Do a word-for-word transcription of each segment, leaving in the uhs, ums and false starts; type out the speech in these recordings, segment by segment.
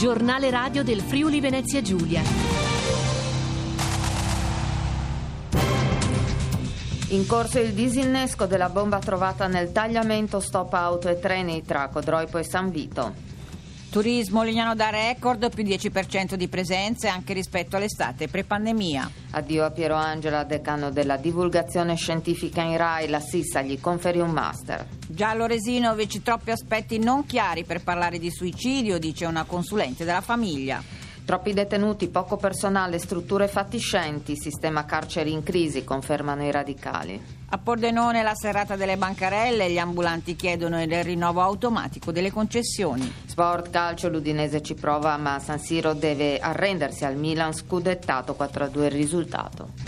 Giornale radio del Friuli Venezia Giulia. In corso il disinnesco della bomba trovata nel tagliamento stop auto e treni tra Codroipo e San Vito. Turismo Lignano da record, più dieci per cento di presenze anche rispetto all'estate pre-pandemia. Addio a Piero Angela, decano della divulgazione scientifica in Rai, la Sissa gli conferì un master. Giallo Resinovic, troppi aspetti non chiari per parlare di suicidio, dice una consulente della famiglia. Troppi detenuti, poco personale, strutture fatiscenti, sistema carceri in crisi, confermano i radicali. A Pordenone la serrata delle bancarelle, gli ambulanti chiedono il rinnovo automatico delle concessioni. Sport, calcio, l'Udinese ci prova, ma San Siro deve arrendersi al Milan, scudettato, quattro a due il risultato.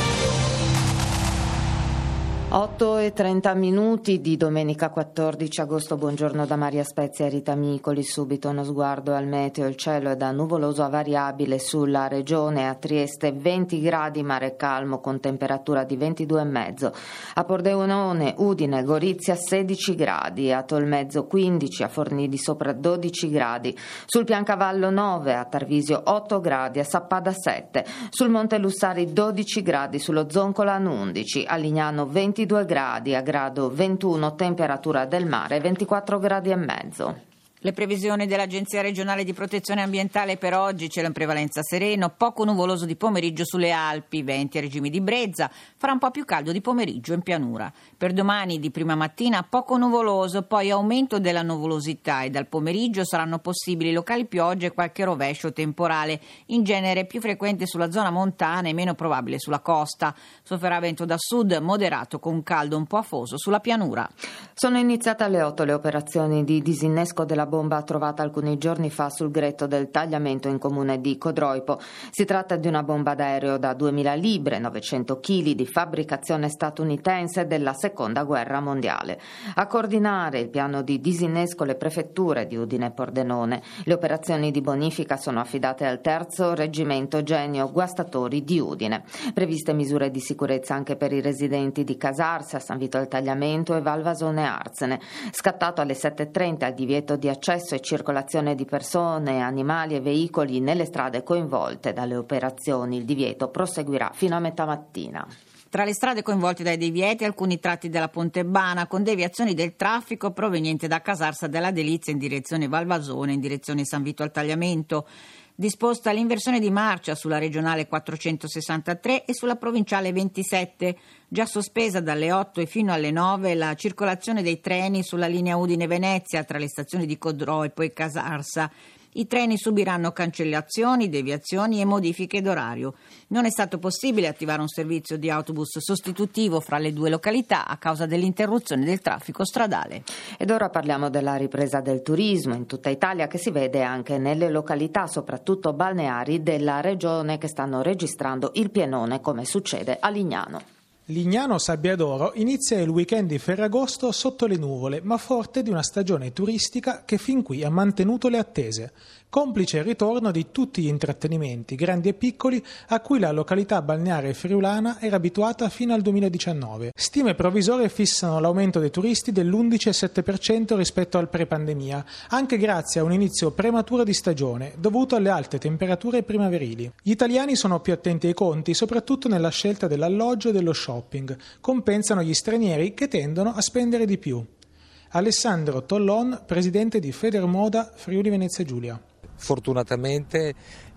otto e trenta minuti di domenica quattordici agosto. Buongiorno da Maria Spezia e Rita Micoli. Subito uno sguardo al meteo. Il cielo è da nuvoloso a variabile sulla regione. A Trieste venti gradi, mare calmo con temperatura di ventidue e mezzo. A Pordenone, Udine, Gorizia sedici gradi. A Tolmezzo quindici, a Forlì di Sopra dodici gradi. Sul Piancavallo nove, a Tarvisio otto gradi, a Sappada sette. Sul Monte Lussari dodici gradi, sullo Zoncolan undici. A Lignano ventidue gradi, a Grado ventuno, temperatura del mare ventiquattro gradi e mezzo. Le previsioni dell'Agenzia regionale di protezione ambientale per oggi: cielo in prevalenza sereno, poco nuvoloso di pomeriggio sulle Alpi, venti a regime di brezza, farà un po' più caldo di pomeriggio in pianura. Per domani di prima mattina poco nuvoloso, poi aumento della nuvolosità e dal pomeriggio saranno possibili locali piogge e qualche rovescio temporale, in genere più frequente sulla zona montana e meno probabile sulla costa. Sofferà vento da sud moderato con caldo un po' afoso sulla pianura. Sono iniziate alle otto le operazioni di disinnesco della bomba trovata alcuni giorni fa sul gretto del tagliamento in comune di Codroipo. Si tratta di una bomba d'aereo da duemila libre, novecento chili, di fabbricazione statunitense della seconda guerra mondiale. A coordinare il piano di disinnesco le prefetture di Udine e Pordenone. Le operazioni di bonifica sono affidate al terzo reggimento Genio Guastatori di Udine. Previste misure di sicurezza anche per i residenti di Casarsa, San Vito al Tagliamento e Valvasone Arzene. Scattato alle sette e trenta il divieto di accesso e circolazione di persone, animali e veicoli nelle strade coinvolte dalle operazioni. Il divieto proseguirà fino a metà mattina. Tra le strade coinvolte dai divieti, alcuni tratti della Pontebana con deviazioni del traffico proveniente da Casarsa della Delizia in direzione Valvasone, in direzione San Vito al Tagliamento. Disposta l'inversione di marcia sulla regionale quattrocentosessantatré e sulla provinciale ventisette. Già sospesa dalle otto e fino alle nove la circolazione dei treni sulla linea Udine-Venezia tra le stazioni di Codroipo e Casarsa. I treni subiranno cancellazioni, deviazioni e modifiche d'orario. Non è stato possibile attivare un servizio di autobus sostitutivo fra le due località a causa dell'interruzione del traffico stradale. Ed ora parliamo della ripresa del turismo in tutta Italia, che si vede anche nelle località, soprattutto balneari, della regione, che stanno registrando il pienone, come succede a Lignano. Lignano Sabbia d'Oro inizia il weekend di Ferragosto sotto le nuvole, ma forte di una stagione turistica che fin qui ha mantenuto le attese, complice il ritorno di tutti gli intrattenimenti, grandi e piccoli, a cui la località balneare friulana era abituata fino al duemiladiciannove. Stime provvisorie fissano l'aumento dei turisti dell'undici virgola sette per cento rispetto al pre-pandemia, anche grazie a un inizio prematuro di stagione, dovuto alle alte temperature primaverili. Gli italiani sono più attenti ai conti, soprattutto nella scelta dell'alloggio e dello shopping. Compensano gli stranieri che tendono a spendere di più. Alessandro Tollon, presidente di Federmoda Friuli Venezia Giulia. Fortunatamente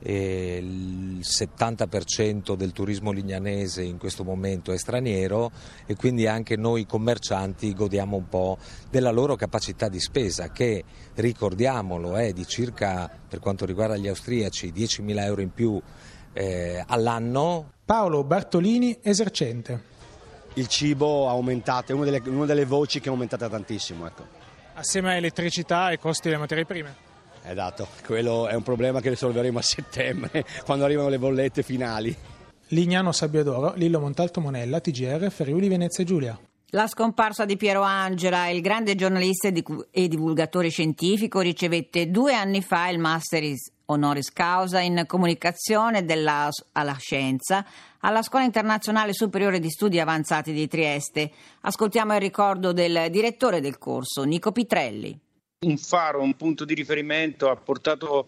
eh, il settanta per cento del turismo lignanese in questo momento è straniero e quindi anche noi commercianti godiamo un po' della loro capacità di spesa, che, ricordiamolo, è di circa, per quanto riguarda gli austriaci, diecimila euro in più eh, all'anno. Paolo Bartolini, esercente. Il cibo ha aumentato, è una delle, una delle voci che è aumentata tantissimo. Ecco. Assieme a elettricità e costi delle materie prime. Esatto, quello è un problema che risolveremo a settembre, quando arrivano le bollette finali. Lignano Sabbia d'Oro, Lillo Montalto Monella, T G R, Friuli Venezia Giulia. La scomparsa di Piero Angela, il grande giornalista e divulgatore scientifico, ricevette due anni fa il Masteris Honoris Causa in comunicazione della, alla scienza alla Scuola Internazionale Superiore di Studi Avanzati di Trieste. Ascoltiamo il ricordo del direttore del corso, Nico Pitrelli. Un faro, un punto di riferimento, ha portato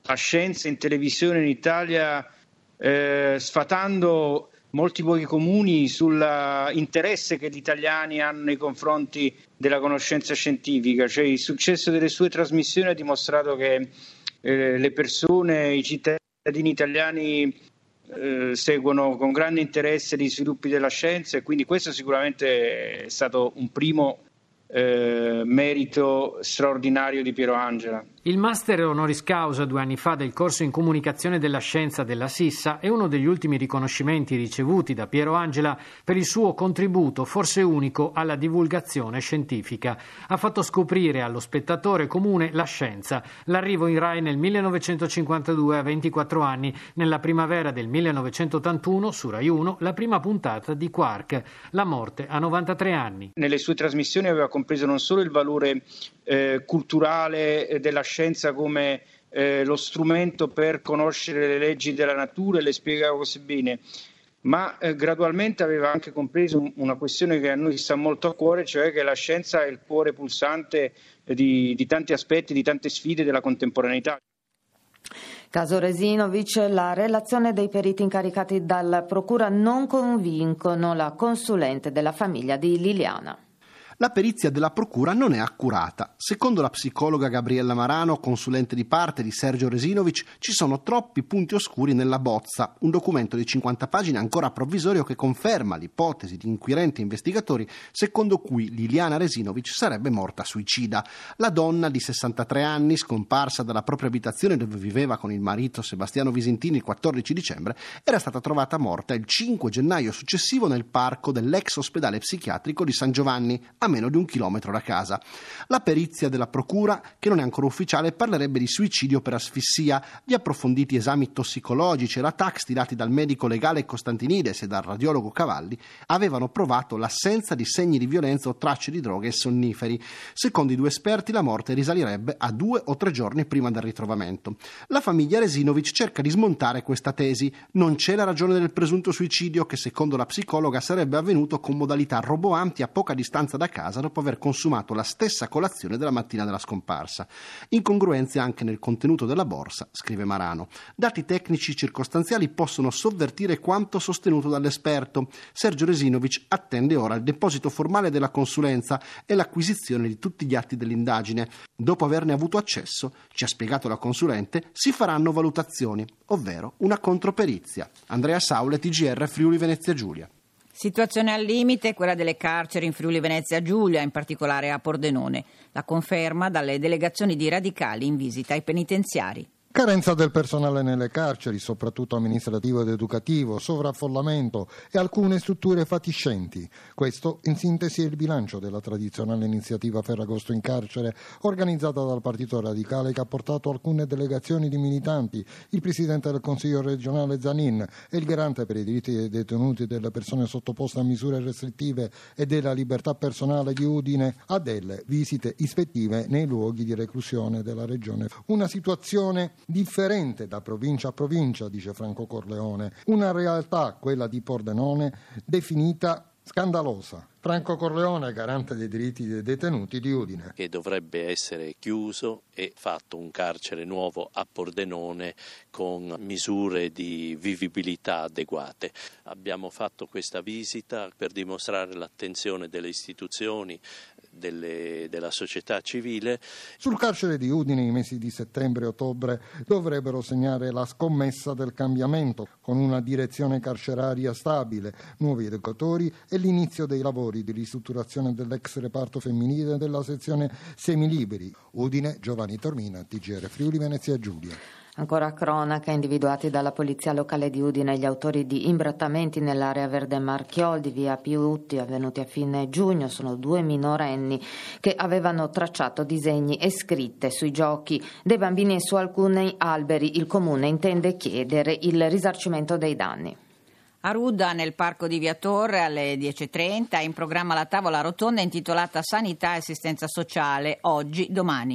la scienza in televisione in Italia, eh, sfatando molti pochi comuni sull'interesse che gli italiani hanno nei confronti della conoscenza scientifica. Cioè, il successo delle sue trasmissioni ha dimostrato che eh, le persone, i cittadini italiani eh, seguono con grande interesse gli sviluppi della scienza, e quindi questo sicuramente è stato un primo eh, merito straordinario di Piero Angela. Il master honoris causa due anni fa del corso in comunicazione della scienza della Sissa è uno degli ultimi riconoscimenti ricevuti da Piero Angela per il suo contributo, forse unico, alla divulgazione scientifica. Ha fatto scoprire allo spettatore comune la scienza. L'arrivo in Rai nel millenovecentocinquantadue a ventiquattro anni, nella primavera del millenovecentottantuno su Rai uno, la prima puntata di Quark. La morte a novantatré anni. Nelle sue trasmissioni aveva compreso non solo il valore eh, culturale della scienza come eh, lo strumento per conoscere le leggi della natura, e le spiegava così bene, ma eh, gradualmente aveva anche compreso un, una questione che a noi sta molto a cuore, cioè che la scienza è il cuore pulsante eh, di, di tanti aspetti, di tante sfide della contemporaneità. Caso Resinovic, la relazione dei periti incaricati dalla procura non convincono la consulente della famiglia di Liliana. La perizia della procura non è accurata. Secondo la psicologa Gabriella Marano, consulente di parte di Sergio Resinovic, ci sono troppi punti oscuri nella bozza, un documento di cinquanta pagine ancora provvisorio che conferma l'ipotesi di inquirenti e investigatori secondo cui Liliana Resinovic sarebbe morta suicida. La donna di sessantatré anni, scomparsa dalla propria abitazione dove viveva con il marito Sebastiano Visentini il quattordici dicembre, era stata trovata morta il cinque gennaio successivo nel parco dell'ex ospedale psichiatrico di San Giovanni, a meno di un chilometro da casa. La perizia della procura, che non è ancora ufficiale, parlerebbe di suicidio per asfissia. Gli approfonditi esami tossicologici e la T A C stilati dal medico legale Costantinides e dal radiologo Cavalli avevano provato l'assenza di segni di violenza o tracce di droghe e sonniferi. Secondo i due esperti la morte risalirebbe a due o tre giorni prima del ritrovamento. La famiglia Resinovic cerca di smontare questa tesi. Non c'è la ragione del presunto suicidio, che secondo la psicologa sarebbe avvenuto con modalità roboanti a poca distanza da casa dopo aver consumato la stessa colazione della mattina della scomparsa. Incongruenze anche nel contenuto della borsa, scrive Marano. Dati tecnici circostanziali possono sovvertire quanto sostenuto dall'esperto. Sergio Resinovic attende ora il deposito formale della consulenza e l'acquisizione di tutti gli atti dell'indagine. Dopo averne avuto accesso, ci ha spiegato la consulente, si faranno valutazioni, ovvero una controperizia. Andrea Saule, T G R Friuli Venezia Giulia. Situazione al limite quella delle carceri in Friuli Venezia Giulia, in particolare a Pordenone. La conferma dalle delegazioni di radicali in visita ai penitenziari. Carenza del personale nelle carceri, soprattutto amministrativo ed educativo, sovraffollamento e alcune strutture fatiscenti. Questo, in sintesi, è il bilancio della tradizionale iniziativa Ferragosto in carcere, organizzata dal Partito Radicale, che ha portato alcune delegazioni di militanti, il presidente del Consiglio regionale Zanin e il garante per i diritti dei detenuti e delle persone sottoposte a misure restrittive e della libertà personale di Udine, a delle visite ispettive nei luoghi di reclusione della regione. Una situazione differente da provincia a provincia, dice Franco Corleone, una realtà, quella di Pordenone, definita scandalosa. Franco Corleone, garante dei diritti dei detenuti di Udine. Che dovrebbe essere chiuso e fatto un carcere nuovo a Pordenone con misure di vivibilità adeguate. Abbiamo fatto questa visita per dimostrare l'attenzione delle istituzioni, delle, della società civile. Sul carcere di Udine i mesi di settembre e ottobre dovrebbero segnare la scommessa del cambiamento, con una direzione carceraria stabile, nuovi educatori e l'inizio dei lavori di ristrutturazione dell'ex reparto femminile della sezione semiliberi. Udine, Giovanni Tormina, T G R Friuli Venezia Giulia. Ancora cronaca, individuati dalla polizia locale di Udine gli autori di imbrattamenti nell'area verde Marchiol di via Piutti avvenuti a fine giugno. Sono due minorenni che avevano tracciato disegni e scritte sui giochi dei bambini e su alcuni alberi. Il comune intende chiedere il risarcimento dei danni. A Rudda, nel parco di Via Torre, alle dieci e trenta, è in programma la tavola rotonda intitolata Sanità e assistenza sociale, oggi, domani.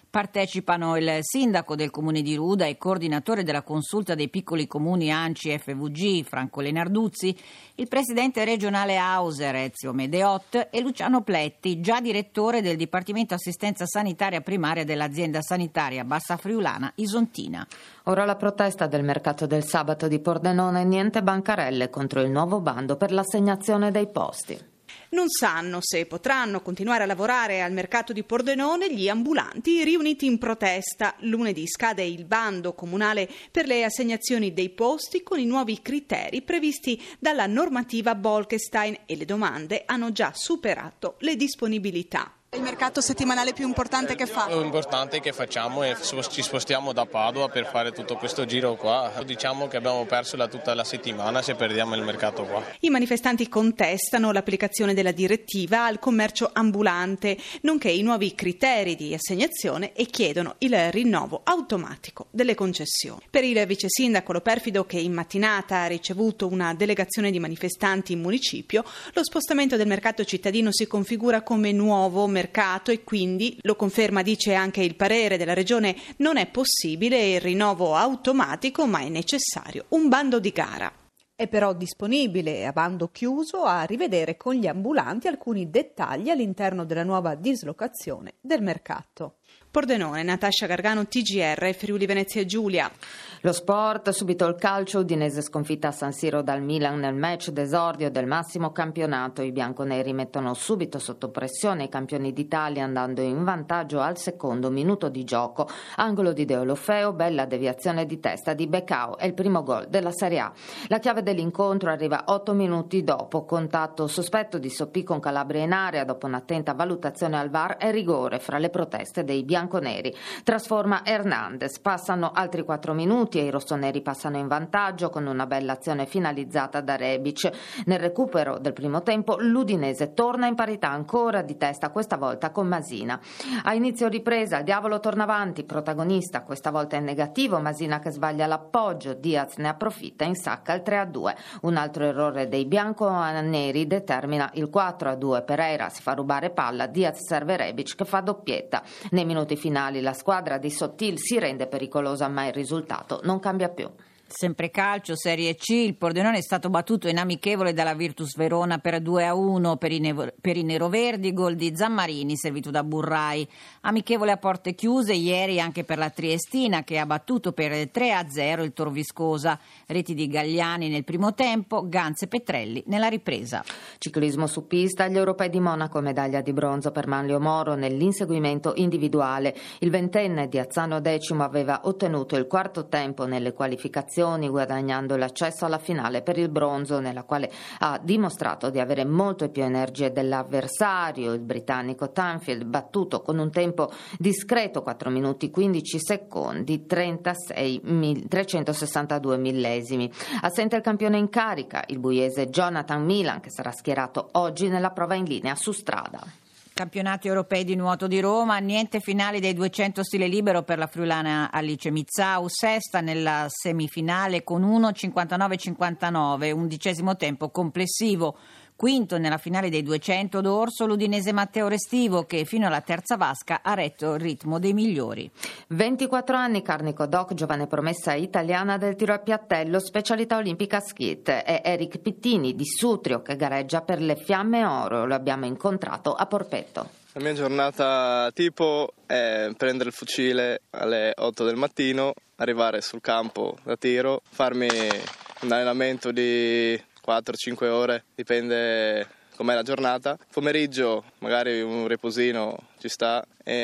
Partecipano il sindaco del comune di Ruda e coordinatore della consulta dei piccoli comuni A N C I F V G, Franco Lenarduzzi, il presidente regionale Auser, Ezio Medeot, e Luciano Pletti, già direttore del Dipartimento Assistenza Sanitaria Primaria dell'azienda sanitaria Bassa Friulana Isontina. Ora la protesta del mercato del sabato di Pordenone, niente bancarelle contro il nuovo bando per l'assegnazione dei posti. Non sanno se potranno continuare a lavorare al mercato di Pordenone gli ambulanti riuniti in protesta. Lunedì scade il bando comunale per le assegnazioni dei posti con i nuovi criteri previsti dalla normativa Bolkestein e le domande hanno già superato le disponibilità. Il mercato settimanale più importante che fa? È importante che facciamo e ci spostiamo da Padova per fare tutto questo giro qua. Diciamo che abbiamo perso la, tutta la settimana se perdiamo il mercato qua. I manifestanti contestano l'applicazione della direttiva al commercio ambulante, nonché i nuovi criteri di assegnazione e chiedono il rinnovo automatico delle concessioni. Per il vice sindaco Loperfido, che in mattinata ha ricevuto una delegazione di manifestanti in municipio, lo spostamento del mercato cittadino si configura come nuovo mercato e quindi, lo conferma, dice anche il parere della regione, non è possibile il rinnovo automatico ma è necessario un bando di gara. È però disponibile a bando chiuso a rivedere con gli ambulanti alcuni dettagli all'interno della nuova dislocazione del mercato. Pordenone, Natascia Gargano, T G R, Friuli Venezia Giulia. Lo sport, subito il calcio, Udinese sconfitta a San Siro dal Milan nel match d'esordio del massimo campionato. I bianconeri mettono subito sotto pressione i campioni d'Italia andando in vantaggio al secondo minuto di gioco. Angolo di Deulofeu, bella deviazione di testa di Becao, è il primo gol della Serie A. La chiave dell'incontro arriva otto minuti dopo, contatto sospetto di Soppì con Calabria in area dopo un'attenta valutazione al V A R e rigore fra le proteste dei bianconeri. Trasforma Hernandez, passano altri quattro minuti e i rossoneri passano in vantaggio con una bella azione finalizzata da Rebic. Nel recupero del primo tempo l'Udinese torna in parità ancora di testa, questa volta con Masina. A inizio ripresa il Diavolo torna avanti, protagonista questa volta in negativo, Masina che sbaglia l'appoggio, Diaz ne approfitta e insacca il tre a due. Un altro errore dei bianconeri determina il quattro a due, Pereira si fa rubare palla, Diaz serve Rebic che fa doppietta. Nei minuti finali la squadra di Sottil si rende pericolosa ma il risultato non cambia più. Sempre calcio, Serie C, il Pordenone è stato battuto in amichevole dalla Virtus Verona per due a uno per i, nevo- per i neroverdi, gol di Zammarini servito da Burrai. Amichevole a porte chiuse ieri anche per la Triestina che ha battuto per tre a zero il Tor Viscosa. Reti di Gagliani nel primo tempo, Ganz e Petrelli nella ripresa. Ciclismo su pista, gli europei di Monaco, medaglia di bronzo per Manlio Moro nell'inseguimento individuale. Il ventenne di Azzano Decimo aveva ottenuto il quarto tempo nelle qualificazioni, guadagnando l'accesso alla finale per il bronzo, nella quale ha dimostrato di avere molte più energie dell'avversario. Il britannico Tanfield, battuto con un tempo discreto, quattro minuti quindici secondi, trentasei mil, trecentosessantadue millesimi. Assente il campione in carica, il buiese Jonathan Milan, che sarà schierato oggi nella prova in linea su strada. Campionati europei di nuoto di Roma, niente finali dei duecento stile libero per la friulana Alice Mizzau, sesta nella semifinale con uno cinquantanove cinquantanove, undicesimo tempo complessivo. Quinto nella finale dei duecento d'orso l'udinese Matteo Restivo che fino alla terza vasca ha retto il ritmo dei migliori. ventiquattro anni, Carnico Doc, giovane promessa italiana del tiro a piattello, specialità olimpica skit. È Eric Pittini di Sutrio che gareggia per le Fiamme Oro, lo abbiamo incontrato a Porpetto. La mia giornata tipo è prendere il fucile alle otto del mattino, arrivare sul campo da tiro, farmi un allenamento di quattro cinque ore, dipende com'è la giornata. Pomeriggio magari un riposino ci sta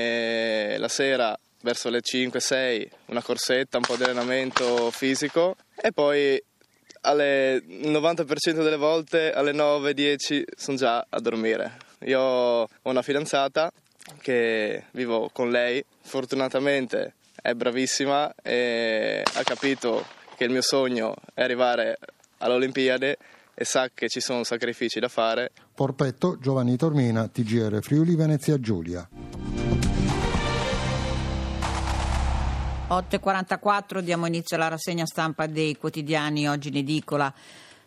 e la sera verso le cinque sei una corsetta, un po' di allenamento fisico e poi alle novanta per cento delle volte alle nove dieci sono già a dormire. Io ho una fidanzata che vivo con lei, fortunatamente è bravissima e ha capito che il mio sogno è arrivare all'Olimpiade e sa che ci sono sacrifici da fare. Porpetto, Giovanni Tormina, T G R Friuli Venezia Giulia. otto e quarantaquattro diamo inizio alla rassegna stampa dei quotidiani oggi in edicola.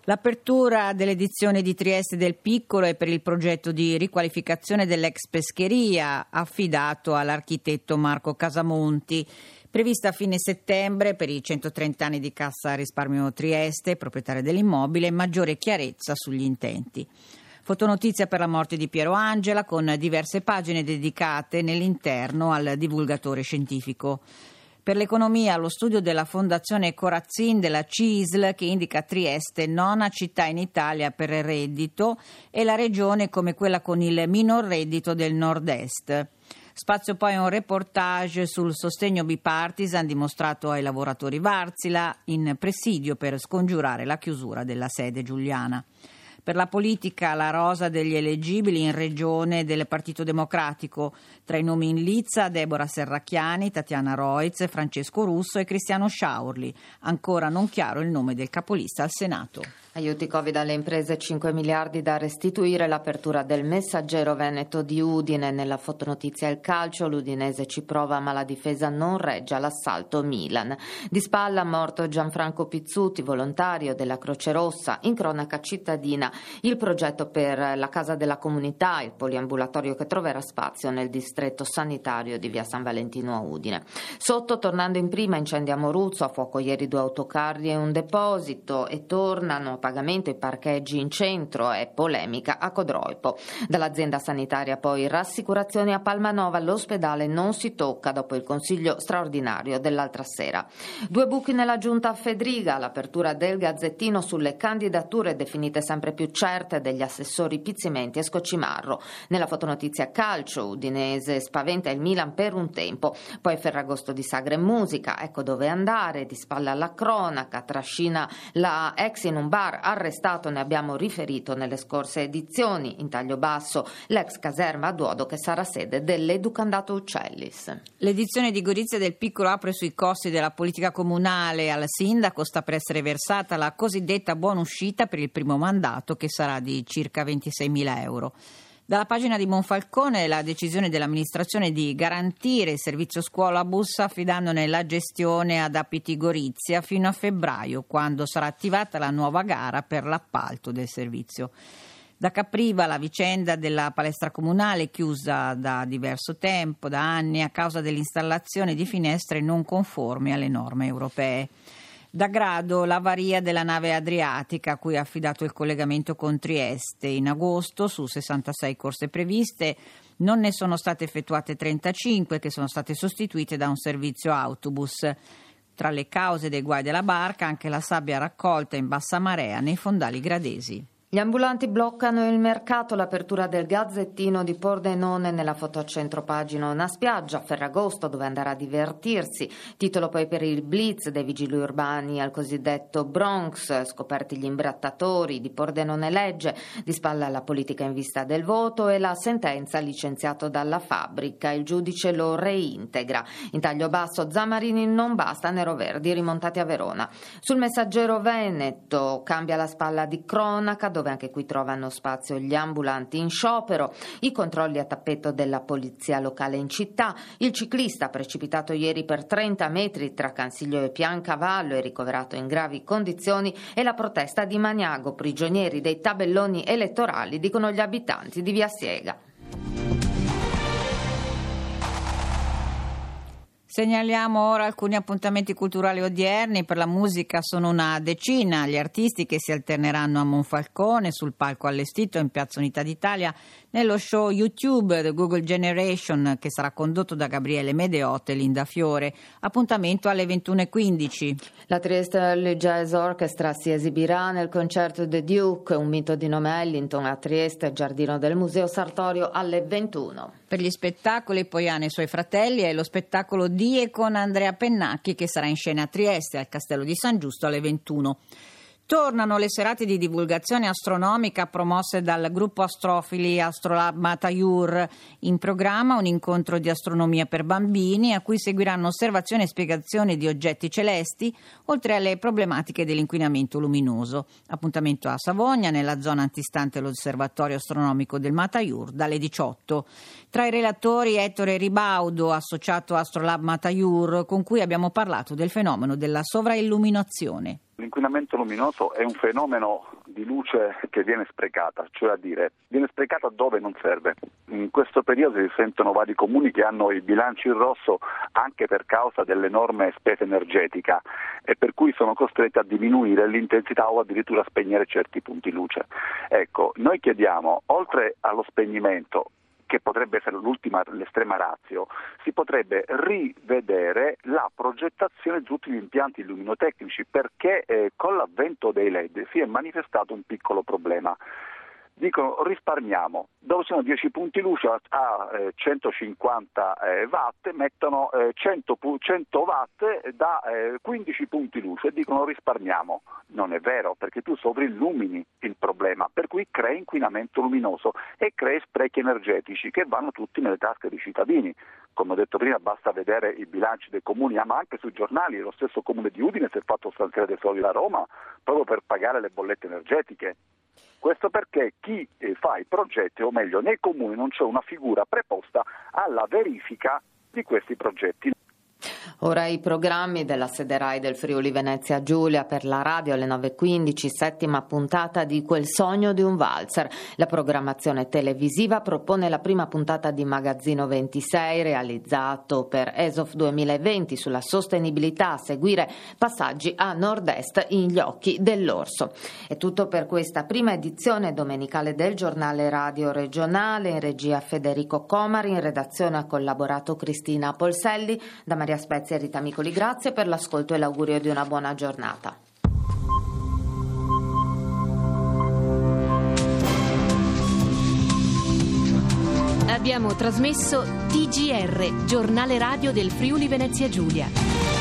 L'apertura dell'edizione di Trieste del Piccolo è per il progetto di riqualificazione dell'ex pescheria affidato all'architetto Marco Casamonti, prevista a fine settembre per i centotrenta anni di Cassa Risparmio Trieste, proprietaria dell'immobile, maggiore chiarezza sugli intenti. Fotonotizia per la morte di Piero Angela con diverse pagine dedicate nell'interno al divulgatore scientifico. Per l'economia, lo studio della Fondazione Corazzin della C I S L che indica Trieste nona città in Italia per reddito e la regione come quella con il minor reddito del nord-est. Spazio poi a un reportage sul sostegno bipartisan dimostrato ai lavoratori Varsila in presidio per scongiurare la chiusura della sede giuliana. Per la politica, la rosa degli eleggibili in regione del Partito Democratico. Tra i nomi in lizza Deborah Serracchiani, Tatiana Roiz, Francesco Russo e Cristiano Sciaurli. Ancora non chiaro il nome del capolista al Senato. Aiuti Covid alle imprese, cinque miliardi da restituire, l'apertura del Messaggero Veneto di Udine. Nella fotonotizia il calcio, l'Udinese ci prova ma la difesa non regge all'assalto Milan. Di spalla morto Gianfranco Pizzuti, volontario della Croce Rossa. In cronaca cittadina il progetto per la Casa della Comunità, il poliambulatorio che troverà spazio nel distretto sanitario di via San Valentino a Udine. Sotto, tornando in prima, incendi a Moruzzo, a fuoco ieri due autocarri e un deposito e tornano pagamento i parcheggi in centro e polemica a Codroipo. Dall'azienda sanitaria poi rassicurazioni a Palmanova, l'ospedale non si tocca dopo il consiglio straordinario dell'altra sera. Due buchi nella giunta a Fedriga, l'apertura del Gazzettino sulle candidature definite sempre più certe degli assessori Pizzimenti e Scocimarro. Nella fotonotizia calcio, Udinese spaventa il Milan per un tempo, poi Ferragosto di Sagra e musica, ecco dove andare, di spalla alla cronaca, trascina la ex in un bar, arrestato, ne abbiamo riferito nelle scorse edizioni. In taglio basso l'ex caserma a Duodo che sarà sede dell'Educandato Uccellis. L'edizione di Gorizia del Piccolo apre sui costi della politica comunale. Al sindaco sta per essere versata la cosiddetta buonuscita per il primo mandato che sarà di circa ventiseimila euro. Dalla pagina di Monfalcone la decisione dell'amministrazione di garantire il servizio scuola-bus affidandone la gestione ad A P T Gorizia fino a febbraio, quando sarà attivata la nuova gara per l'appalto del servizio. Da Capriva la vicenda della palestra comunale chiusa da diverso tempo, da anni, a causa dell'installazione di finestre non conformi alle norme europee. Da Grado l'avaria della nave Adriatica a cui ha affidato il collegamento con Trieste. In agosto su sessantasei corse previste non ne sono state effettuate trentacinque che sono state sostituite da un servizio autobus. Tra le cause dei guai della barca anche la sabbia raccolta in bassa marea nei fondali gradesi. Gli ambulanti bloccano il mercato, l'apertura del Gazzettino di Pordenone. Nella foto a centropagina una spiaggia a Ferragosto dove andare a divertirsi. Titolo poi per il blitz dei vigili urbani al cosiddetto Bronx, scoperti gli imbrattatori di Pordenone legge, di spalla la politica in vista del voto e la sentenza licenziato dalla fabbrica, il giudice lo reintegra. In taglio basso Zamarini non basta, neroverdi rimontati a Verona. Sul Messaggero Veneto cambia la spalla di cronaca dove anche qui trovano spazio gli ambulanti in sciopero, i controlli a tappeto della polizia locale in città, il ciclista precipitato ieri per trenta metri tra Cansiglio e Piancavallo e ricoverato in gravi condizioni e la protesta di Maniago, prigionieri dei tabelloni elettorali, dicono gli abitanti di Via Siega. Segnaliamo ora alcuni appuntamenti culturali odierni. Per la musica sono una decina gli artisti che si alterneranno a Monfalcone sul palco allestito in Piazza Unità d'Italia nello show YouTube The Google Generation che sarà condotto da Gabriele Medeotte e Linda Fiore. Appuntamento alle ventuno e quindici. La Trieste Jazz Orchestra si esibirà nel concerto The Duke, un mito di nome Ellington a Trieste, giardino del Museo Sartorio alle ventuno. Per gli spettacoli Poiana e i suoi fratelli è lo spettacolo Die con Andrea Pennacchi che sarà in scena a Trieste al Castello di San Giusto alle ventuno. Tornano le serate di divulgazione astronomica promosse dal gruppo Astrofili Astrolab Mataiur. In programma un incontro di astronomia per bambini a cui seguiranno osservazioni e spiegazioni di oggetti celesti, oltre alle problematiche dell'inquinamento luminoso. Appuntamento a Savogna, nella zona antistante l'osservatorio astronomico del Mataiur, dalle diciotto. Tra i relatori Ettore Ribaudo, associato a Astrolab Mataiur, con cui abbiamo parlato del fenomeno della sovrailluminazione. L'inquinamento luminoso è un fenomeno di luce che viene sprecata, cioè a dire, viene sprecata dove non serve. In questo periodo si sentono vari comuni che hanno i bilanci in rosso anche per causa dell'enorme spesa energetica e per cui sono costretti a diminuire l'intensità o addirittura a spegnere certi punti luce. Ecco, noi chiediamo, oltre allo spegnimento, che potrebbe essere l'ultima, l'estrema ratio, si potrebbe rivedere la progettazione di tutti gli impianti illuminotecnici, perché eh, con l'avvento dei L E D si è manifestato un piccolo problema. Dicono risparmiamo, dove sono dieci punti luce a, a eh, centocinquanta eh, watt, mettono eh, cento, cento watt da eh, quindici punti luce e dicono risparmiamo. Non è vero, perché tu sovrillumini il problema, per cui crei inquinamento luminoso e crei sprechi energetici che vanno tutti nelle tasche dei cittadini. Come ho detto prima, basta vedere i bilanci dei comuni, ma anche sui giornali. Lo stesso comune di Udine si è fatto stanziare dei soldi da Roma proprio per pagare le bollette energetiche. Questo perché chi fa i progetti, o meglio nei comuni, non c'è una figura preposta alla verifica di questi progetti. Ora i programmi della sede Rai del Friuli Venezia Giulia per la radio alle nove e quindici, settima puntata di Quel sogno di un valzer. La programmazione televisiva propone la prima puntata di Magazzino ventisei realizzato per ESOF duemilaventi sulla sostenibilità, a seguire passaggi a nord-est in Gli occhi dell'orso. È tutto per questa prima edizione domenicale del giornale radio regionale. In regia Federico Comari, in redazione ha collaborato Cristina Polselli. Da Maria Spezia e Rita Micoli, grazie per l'ascolto e l'augurio di una buona giornata. Abbiamo trasmesso T G R, giornale radio del Friuli Venezia Giulia.